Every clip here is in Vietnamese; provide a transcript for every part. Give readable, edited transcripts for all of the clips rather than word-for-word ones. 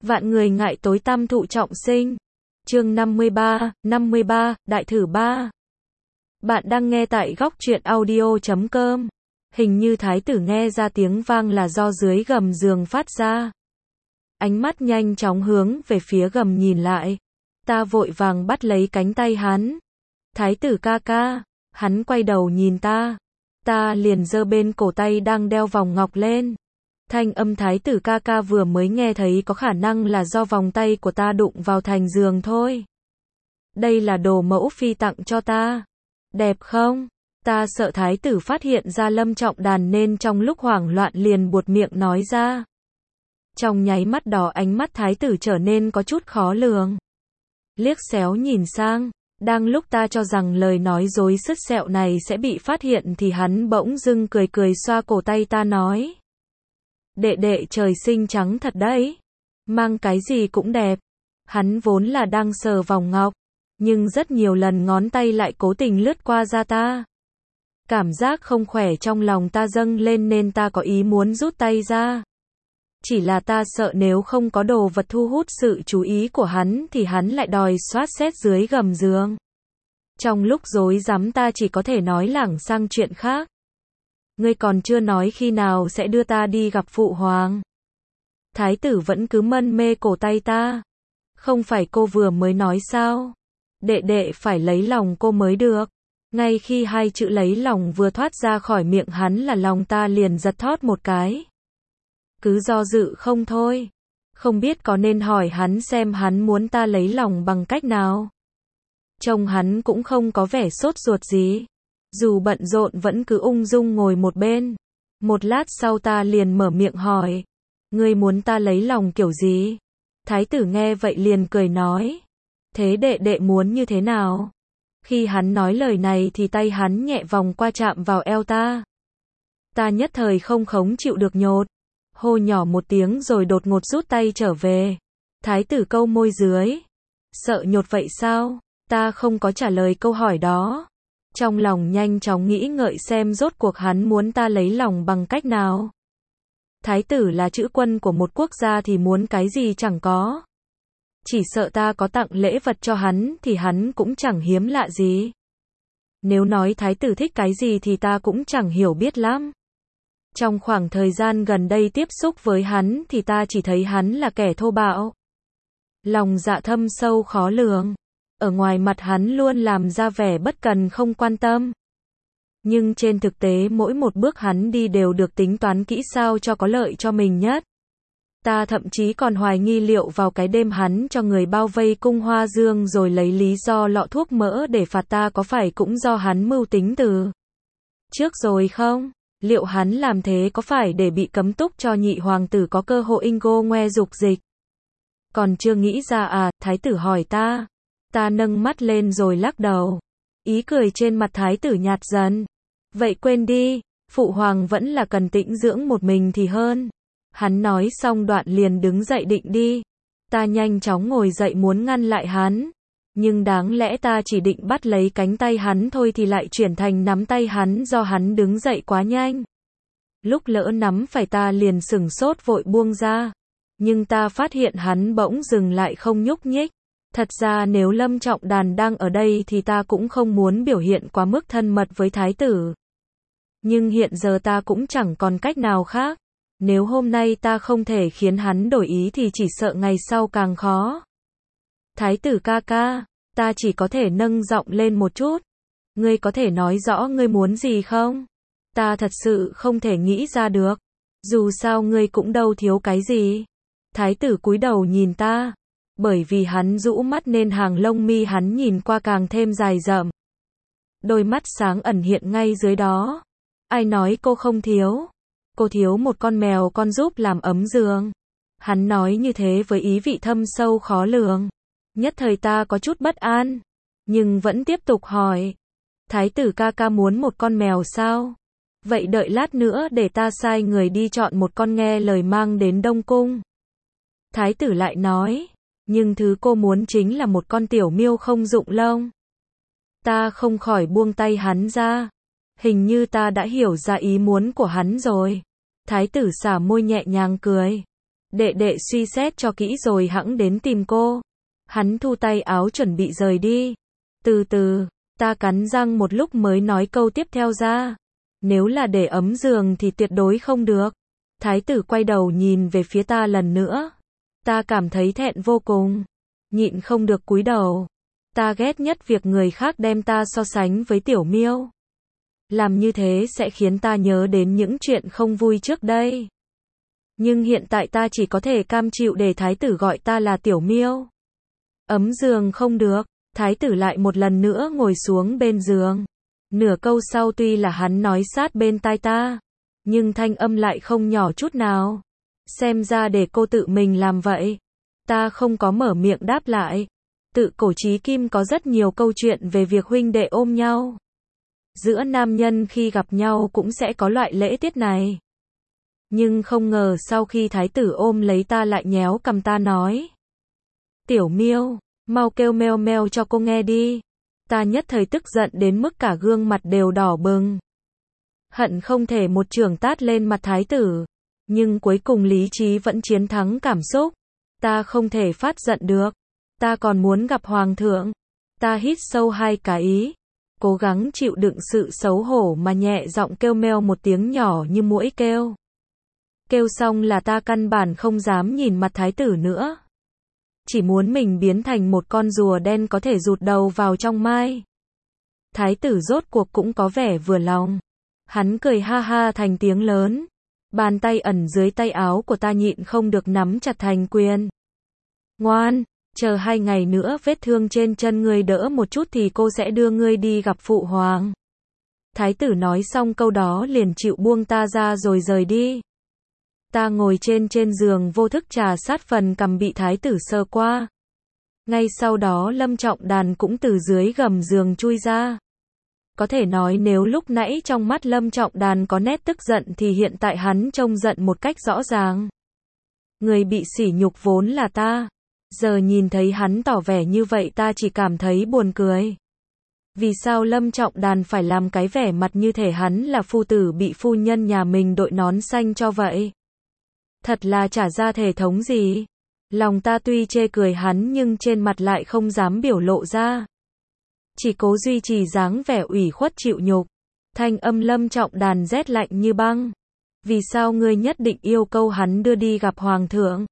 Vạn người ngại tối tăm thụ trọng sinh. Chương 53, Đại thử 3. Bạn đang nghe tại góc truyện audio.com. Hình như thái tử nghe ra tiếng vang là do dưới gầm giường phát ra. Ánh mắt nhanh chóng hướng về phía gầm nhìn lại. Ta vội vàng bắt lấy cánh tay hắn. Thái tử ca ca. Hắn quay đầu nhìn ta. Ta liền giơ bên cổ tay đang đeo vòng ngọc lên. Thanh âm thái tử ca ca vừa mới nghe thấy có khả năng là do vòng tay của ta đụng vào thành giường thôi. Đây là đồ mẫu phi tặng cho ta. Đẹp không? Ta sợ thái tử phát hiện ra Lâm Trọng Đàn nên trong lúc hoảng loạn liền buột miệng nói ra. Trong nháy mắt đó ánh mắt thái tử trở nên có chút khó lường. Liếc xéo nhìn sang, đang lúc ta cho rằng lời nói dối sứt sẹo này sẽ bị phát hiện thì hắn bỗng dưng cười cười xoa cổ tay ta nói. Đệ đệ trời sinh trắng thật đấy. Mang cái gì cũng đẹp. Hắn vốn là đang sờ vòng ngọc. Nhưng rất nhiều lần ngón tay lại cố tình lướt qua da ta. Cảm giác không khỏe trong lòng ta dâng lên nên ta có ý muốn rút tay ra. Chỉ là ta sợ nếu không có đồ vật thu hút sự chú ý của hắn thì hắn lại đòi soát xét dưới gầm giường. Trong lúc rối rắm ta chỉ có thể nói lảng sang chuyện khác. Ngươi còn chưa nói khi nào sẽ đưa ta đi gặp phụ hoàng. Thái tử vẫn cứ mân mê cổ tay ta. Không phải cô vừa mới nói sao? Đệ đệ phải lấy lòng cô mới được. Ngay khi hai chữ lấy lòng vừa thoát ra khỏi miệng hắn là lòng ta liền giật thót một cái. Cứ do dự không thôi. Không biết có nên hỏi hắn xem hắn muốn ta lấy lòng bằng cách nào. Trông hắn cũng không có vẻ sốt ruột gì. Dù bận rộn vẫn cứ ung dung ngồi một bên. Một lát sau ta liền mở miệng hỏi. Ngươi muốn ta lấy lòng kiểu gì? Thái tử nghe vậy liền cười nói. Thế đệ đệ muốn như thế nào? Khi hắn nói lời này thì tay hắn nhẹ vòng qua chạm vào eo ta. Ta nhất thời không khống chịu được nhột. Hô nhỏ một tiếng rồi đột ngột rút tay trở về. Thái tử câu môi dưới. Sợ nhột vậy sao? Ta không có trả lời câu hỏi đó. Trong lòng nhanh chóng nghĩ ngợi xem rốt cuộc hắn muốn ta lấy lòng bằng cách nào. Thái tử là chữ quân của một quốc gia thì muốn cái gì chẳng có. Chỉ sợ ta có tặng lễ vật cho hắn thì hắn cũng chẳng hiếm lạ gì. Nếu nói thái tử thích cái gì thì ta cũng chẳng hiểu biết lắm. Trong khoảng thời gian gần đây tiếp xúc với hắn thì ta chỉ thấy hắn là kẻ thô bạo. Lòng dạ thâm sâu khó lường. Ở ngoài mặt hắn luôn làm ra vẻ bất cần không quan tâm. Nhưng trên thực tế mỗi một bước hắn đi đều được tính toán kỹ sao cho có lợi cho mình nhất. Ta thậm chí còn hoài nghi liệu vào cái đêm hắn cho người bao vây cung Hoa Dương rồi lấy lý do lọ thuốc mỡ để phạt ta có phải cũng do hắn mưu tính từ trước rồi không? Liệu hắn làm thế có phải để bị cấm túc cho nhị hoàng tử có cơ hội Ingo ngoe dục dịch? Còn chưa nghĩ ra à? Thái tử hỏi ta. Ta nâng mắt lên rồi lắc đầu. Ý cười trên mặt thái tử nhạt dần. Vậy quên đi, phụ hoàng vẫn là cần tĩnh dưỡng một mình thì hơn. Hắn nói xong đoạn liền đứng dậy định đi. Ta nhanh chóng ngồi dậy muốn ngăn lại hắn. Nhưng đáng lẽ ta chỉ định bắt lấy cánh tay hắn thôi thì lại chuyển thành nắm tay hắn do hắn đứng dậy quá nhanh. Lúc lỡ nắm phải ta liền sửng sốt vội buông ra. Nhưng ta phát hiện hắn bỗng dừng lại không nhúc nhích. Thật ra nếu Lâm Trọng Đàn đang ở đây thì ta cũng không muốn biểu hiện quá mức thân mật với thái tử. Nhưng hiện giờ ta cũng chẳng còn cách nào khác. Nếu hôm nay ta không thể khiến hắn đổi ý thì chỉ sợ ngày sau càng khó. Thái tử ca ca, ta chỉ có thể nâng giọng lên một chút. Ngươi có thể nói rõ ngươi muốn gì không? Ta thật sự không thể nghĩ ra được. Dù sao ngươi cũng đâu thiếu cái gì. Thái tử cúi đầu nhìn ta. Bởi vì hắn rũ mắt nên hàng lông mi hắn nhìn qua càng thêm dài rậm. Đôi mắt sáng ẩn hiện ngay dưới đó. Ai nói cô không thiếu? Cô thiếu một con mèo con giúp làm ấm giường. Hắn nói như thế với ý vị thâm sâu khó lường. Nhất thời ta có chút bất an. Nhưng vẫn tiếp tục hỏi. Thái tử ca ca muốn một con mèo sao? Vậy đợi lát nữa để ta sai người đi chọn một con nghe lời mang đến Đông Cung. Thái tử lại nói. Nhưng thứ cô muốn chính là một con tiểu miêu không rụng lông. Ta không khỏi buông tay hắn ra. Hình như ta đã hiểu ra ý muốn của hắn rồi. Thái tử xả môi nhẹ nhàng cười. Đệ đệ suy xét cho kỹ rồi hẵng đến tìm cô. Hắn thu tay áo chuẩn bị rời đi. Từ từ, ta cắn răng một lúc mới nói câu tiếp theo ra. Nếu là để ấm giường thì tuyệt đối không được. Thái tử quay đầu nhìn về phía ta lần nữa. Ta cảm thấy thẹn vô cùng. Nhịn không được cúi đầu. Ta ghét nhất việc người khác đem ta so sánh với Tiểu Miêu. Làm như thế sẽ khiến ta nhớ đến những chuyện không vui trước đây. Nhưng hiện tại ta chỉ có thể cam chịu để thái tử gọi ta là Tiểu Miêu. Ấm giường không được, thái tử lại một lần nữa ngồi xuống bên giường. Nửa câu sau tuy là hắn nói sát bên tai ta, nhưng thanh âm lại không nhỏ chút nào. Xem ra để cô tự mình làm vậy. Ta không có mở miệng đáp lại. Tự cổ chí kim có rất nhiều câu chuyện về việc huynh đệ ôm nhau. Giữa nam nhân khi gặp nhau cũng sẽ có loại lễ tiết này. Nhưng không ngờ sau khi thái tử ôm lấy ta lại nhéo cằm ta nói. Tiểu Miêu, mau kêu meo meo cho cô nghe đi. Ta nhất thời tức giận đến mức cả gương mặt đều đỏ bừng. Hận không thể một chưởng tát lên mặt thái tử. Nhưng cuối cùng lý trí vẫn chiến thắng cảm xúc. Ta không thể phát giận được. Ta còn muốn gặp hoàng thượng. Ta hít sâu 2 cái. Cố gắng chịu đựng sự xấu hổ mà nhẹ giọng kêu meo một tiếng nhỏ như muỗi kêu. Kêu xong là ta căn bản không dám nhìn mặt thái tử nữa. Chỉ muốn mình biến thành một con rùa đen có thể rụt đầu vào trong mai. Thái tử rốt cuộc cũng có vẻ vừa lòng. Hắn cười ha ha thành tiếng lớn. Bàn tay ẩn dưới tay áo của ta nhịn không được nắm chặt thành quyền. Ngoan, chờ 2 ngày nữa vết thương trên chân ngươi đỡ một chút thì cô sẽ đưa ngươi đi gặp phụ hoàng. Thái tử nói xong câu đó liền chịu buông ta ra rồi rời đi. Ta ngồi trên giường vô thức trà sát phần cằm bị thái tử sờ qua. Ngay sau đó Lâm Trọng Đàn cũng từ dưới gầm giường chui ra. Có thể nói nếu lúc nãy trong mắt Lâm Trọng Đàn có nét tức giận thì hiện tại hắn trông giận một cách rõ ràng. Người bị sỉ nhục vốn là ta. Giờ nhìn thấy hắn tỏ vẻ như vậy ta chỉ cảm thấy buồn cười. Vì sao Lâm Trọng Đàn phải làm cái vẻ mặt như thể hắn là phu tử bị phu nhân nhà mình đội nón xanh cho vậy? Thật là chả ra thể thống gì. Lòng ta tuy chê cười hắn nhưng trên mặt lại không dám biểu lộ ra. Chỉ cố duy trì dáng vẻ ủy khuất chịu nhục. Thanh âm Lâm Trọng Đàn rét lạnh như băng. Vì sao ngươi nhất định yêu cầu hắn đưa đi gặp hoàng thượng?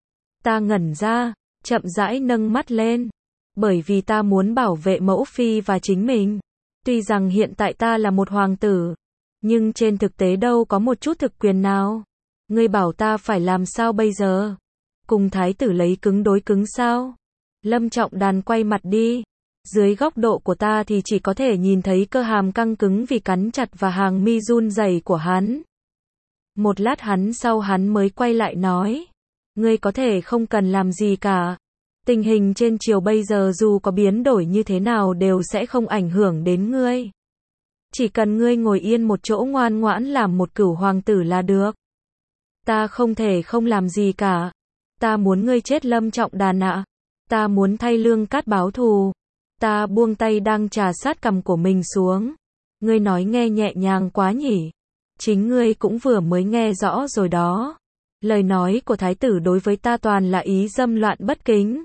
Ta ngẩn ra, chậm rãi nâng mắt lên. Bởi vì ta muốn bảo vệ mẫu phi và chính mình. Tuy rằng hiện tại ta là một hoàng tử, nhưng trên thực tế đâu có một chút thực quyền nào. Ngươi bảo ta phải làm sao bây giờ? Cùng thái tử lấy cứng đối cứng sao? Lâm Trọng Đàn quay mặt đi. Dưới góc độ của ta thì chỉ có thể nhìn thấy cơ hàm căng cứng vì cắn chặt và hàng mi run rẩy của hắn. Một lát sau hắn mới quay lại nói. Ngươi có thể không cần làm gì cả. Tình hình trên triều bây giờ dù có biến đổi như thế nào đều sẽ không ảnh hưởng đến ngươi. Chỉ cần ngươi ngồi yên một chỗ ngoan ngoãn làm một cửu hoàng tử là được. Ta không thể không làm gì cả. Ta muốn ngươi chết Lâm Trọng Đàn ạ. Ta muốn thay Lương Cát báo thù. Ta buông tay đang trà sát cằm của mình xuống. Ngươi nói nghe nhẹ nhàng quá nhỉ. Chính ngươi cũng vừa mới nghe rõ rồi đó. Lời nói của thái tử đối với ta toàn là ý dâm loạn bất kính.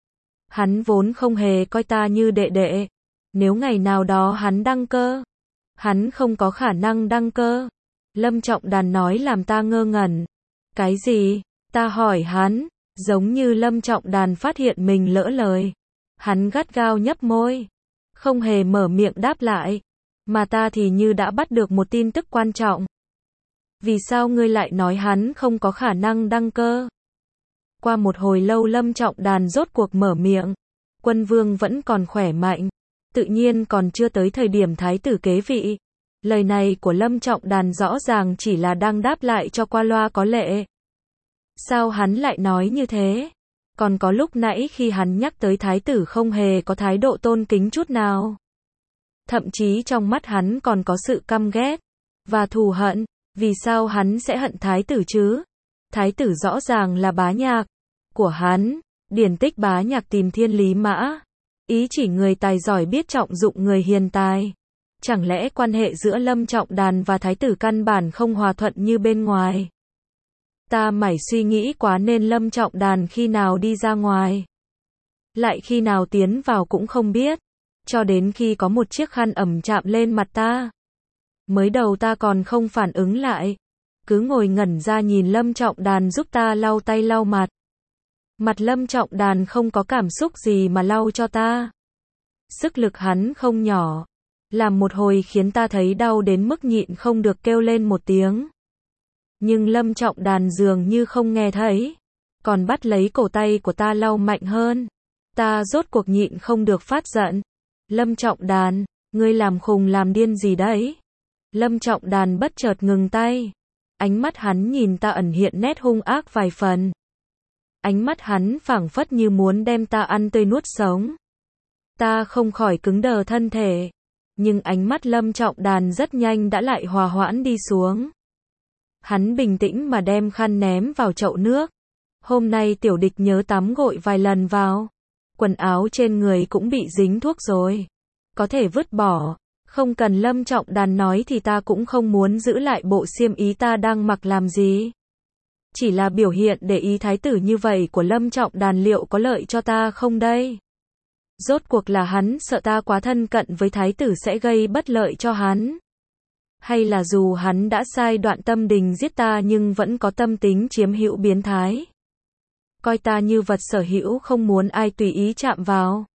Hắn vốn không hề coi ta như đệ đệ. Nếu ngày nào đó hắn đăng cơ. Hắn không có khả năng đăng cơ. Lâm Trọng Đàn nói làm ta ngơ ngẩn. Cái gì? Ta hỏi hắn. Giống như Lâm Trọng Đàn phát hiện mình lỡ lời. Hắn gắt gao nhấp môi. Không hề mở miệng đáp lại. Mà ta thì như đã bắt được một tin tức quan trọng. Vì sao ngươi lại nói hắn không có khả năng đăng cơ? Qua một hồi lâu Lâm Trọng Đàn rốt cuộc mở miệng. Quân vương vẫn còn khỏe mạnh. Tự nhiên còn chưa tới thời điểm thái tử kế vị. Lời này của Lâm Trọng Đàn rõ ràng chỉ là đang đáp lại cho qua loa có lệ. Sao hắn lại nói như thế? Còn có lúc nãy khi hắn nhắc tới thái tử không hề có thái độ tôn kính chút nào. Thậm chí trong mắt hắn còn có sự căm ghét và thù hận. Vì sao hắn sẽ hận thái tử chứ? Thái tử rõ ràng là bá nhạc của hắn. Điển tích bá nhạc tìm thiên lý mã. Ý chỉ người tài giỏi biết trọng dụng người hiền tài. Chẳng lẽ quan hệ giữa Lâm Trọng Đàn và thái tử căn bản không hòa thuận như bên ngoài? Ta mải suy nghĩ quá nên Lâm Trọng Đàn khi nào đi ra ngoài, lại khi nào tiến vào cũng không biết. Cho đến khi có một chiếc khăn ẩm chạm lên mặt ta. Mới đầu ta còn không phản ứng lại, cứ ngồi ngẩn ra nhìn Lâm Trọng Đàn giúp ta lau tay lau mặt. Mặt Lâm Trọng Đàn không có cảm xúc gì mà lau cho ta. Sức lực hắn không nhỏ, làm một hồi khiến ta thấy đau đến mức nhịn không được kêu lên một tiếng. Nhưng Lâm Trọng Đàn dường như không nghe thấy, còn bắt lấy cổ tay của ta lau mạnh hơn. Ta rốt cuộc nhịn không được phát giận. Lâm Trọng Đàn, ngươi làm khùng làm điên gì đấy? Lâm Trọng Đàn bất chợt ngừng tay. Ánh mắt hắn nhìn ta ẩn hiện nét hung ác vài phần. Ánh mắt hắn phảng phất như muốn đem ta ăn tươi nuốt sống. Ta không khỏi cứng đờ thân thể. Nhưng ánh mắt Lâm Trọng Đàn rất nhanh đã lại hòa hoãn đi xuống. Hắn bình tĩnh mà đem khăn ném vào chậu nước. Hôm nay Tiểu Địch nhớ tắm gội vài lần vào. Quần áo trên người cũng bị dính thuốc rồi. Có thể vứt bỏ. Không cần Lâm Trọng Đàn nói thì ta cũng không muốn giữ lại bộ xiêm ý ta đang mặc làm gì. Chỉ là biểu hiện để ý thái tử như vậy của Lâm Trọng Đàn liệu có lợi cho ta không đây? Rốt cuộc là hắn sợ ta quá thân cận với thái tử sẽ gây bất lợi cho hắn. Hay là dù hắn đã sai đoạn tâm đình giết ta nhưng vẫn có tâm tính chiếm hữu biến thái. Coi ta như vật sở hữu không muốn ai tùy ý chạm vào.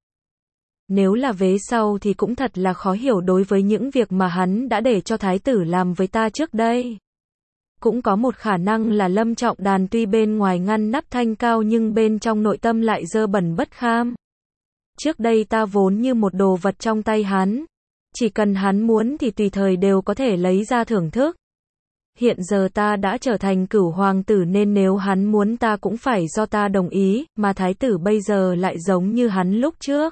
Nếu là vế sau thì cũng thật là khó hiểu đối với những việc mà hắn đã để cho thái tử làm với ta trước đây. Cũng có một khả năng là Lâm Trọng Đàn tuy bên ngoài ngăn nắp thanh cao nhưng bên trong nội tâm lại dơ bẩn bất kham. Trước đây ta vốn như một đồ vật trong tay hắn. Chỉ cần hắn muốn thì tùy thời đều có thể lấy ra thưởng thức. Hiện giờ ta đã trở thành cửu hoàng tử nên nếu hắn muốn ta cũng phải do ta đồng ý, mà thái tử bây giờ lại giống như hắn lúc trước.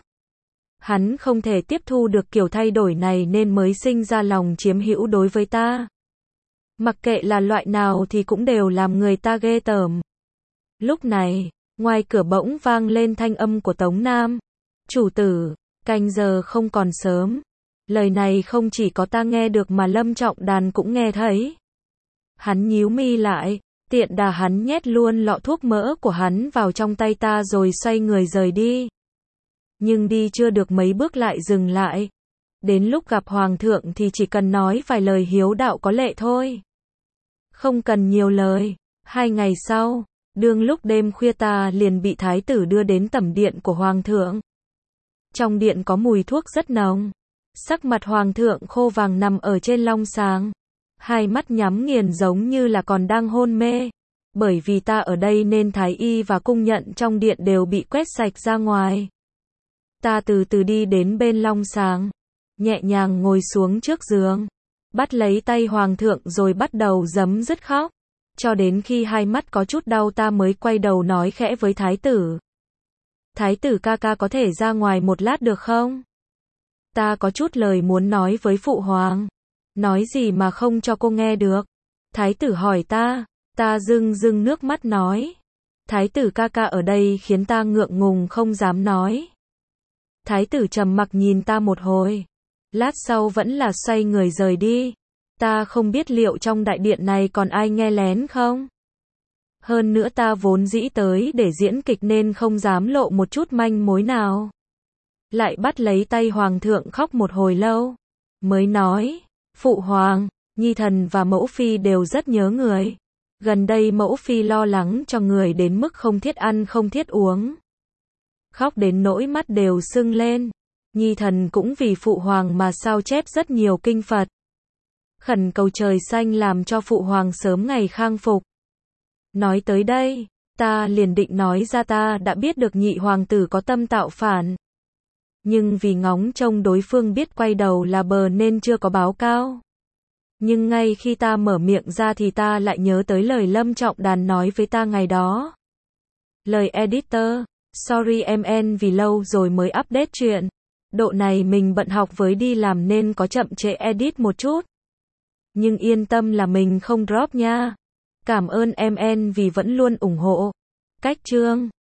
Hắn không thể tiếp thu được kiểu thay đổi này nên mới sinh ra lòng chiếm hữu đối với ta. Mặc kệ là loại nào thì cũng đều làm người ta ghê tởm. Lúc này, ngoài cửa bỗng vang lên thanh âm của Tống Nam. Chủ tử, canh giờ không còn sớm. Lời này không chỉ có ta nghe được mà Lâm Trọng Đàn cũng nghe thấy. Hắn nhíu mi lại, tiện đà hắn nhét luôn lọ thuốc mỡ của hắn vào trong tay ta rồi xoay người rời đi. Nhưng đi chưa được mấy bước lại dừng lại. Đến lúc gặp hoàng thượng thì chỉ cần nói vài lời hiếu đạo có lệ thôi. Không cần nhiều lời. 2 ngày sau, đương lúc đêm khuya ta liền bị thái tử đưa đến tẩm điện của hoàng thượng. Trong điện có mùi thuốc rất nồng. Sắc mặt hoàng thượng khô vàng nằm ở trên long sàng. Hai mắt nhắm nghiền giống như là còn đang hôn mê. Bởi vì ta ở đây nên thái y và cung nhận trong điện đều bị quét sạch ra ngoài. Ta từ từ đi đến bên long sàng. Nhẹ nhàng ngồi xuống trước giường. Bắt lấy tay hoàng thượng rồi bắt đầu giấm dứt khóc. Cho đến khi hai mắt có chút đau ta mới quay đầu nói khẽ với thái tử. Thái tử ca ca có thể ra ngoài một lát được không? Ta có chút lời muốn nói với phụ hoàng. Nói gì mà không cho cô nghe được? Thái tử hỏi ta. Ta rưng rưng nước mắt nói. Thái tử ca ca ở đây khiến ta ngượng ngùng không dám nói. Thái tử trầm mặc nhìn ta một hồi. Lát sau vẫn là xoay người rời đi. Ta không biết liệu trong đại điện này còn ai nghe lén không? Hơn nữa ta vốn dĩ tới để diễn kịch nên không dám lộ một chút manh mối nào. Lại bắt lấy tay hoàng thượng khóc một hồi lâu. Mới nói, phụ hoàng, nhi thần và mẫu phi đều rất nhớ người. Gần đây mẫu phi lo lắng cho người đến mức không thiết ăn không thiết uống. Khóc đến nỗi mắt đều sưng lên. Nhi thần cũng vì phụ hoàng mà sao chép rất nhiều kinh Phật. Khẩn cầu trời xanh làm cho phụ hoàng sớm ngày khang phục. Nói tới đây, ta liền định nói ra ta đã biết được nhị hoàng tử có tâm tạo phản. Nhưng vì ngóng trông đối phương biết quay đầu là bờ nên chưa có báo cáo. Nhưng ngay khi ta mở miệng ra thì ta lại nhớ tới lời Lâm Trọng Đàn nói với ta ngày đó. Lời editor, sorry MN vì lâu rồi mới update chuyện. Độ này mình bận học với đi làm nên có chậm trễ edit một chút. Nhưng yên tâm là mình không drop nha. Cảm ơn MN vì vẫn luôn ủng hộ. Cách chương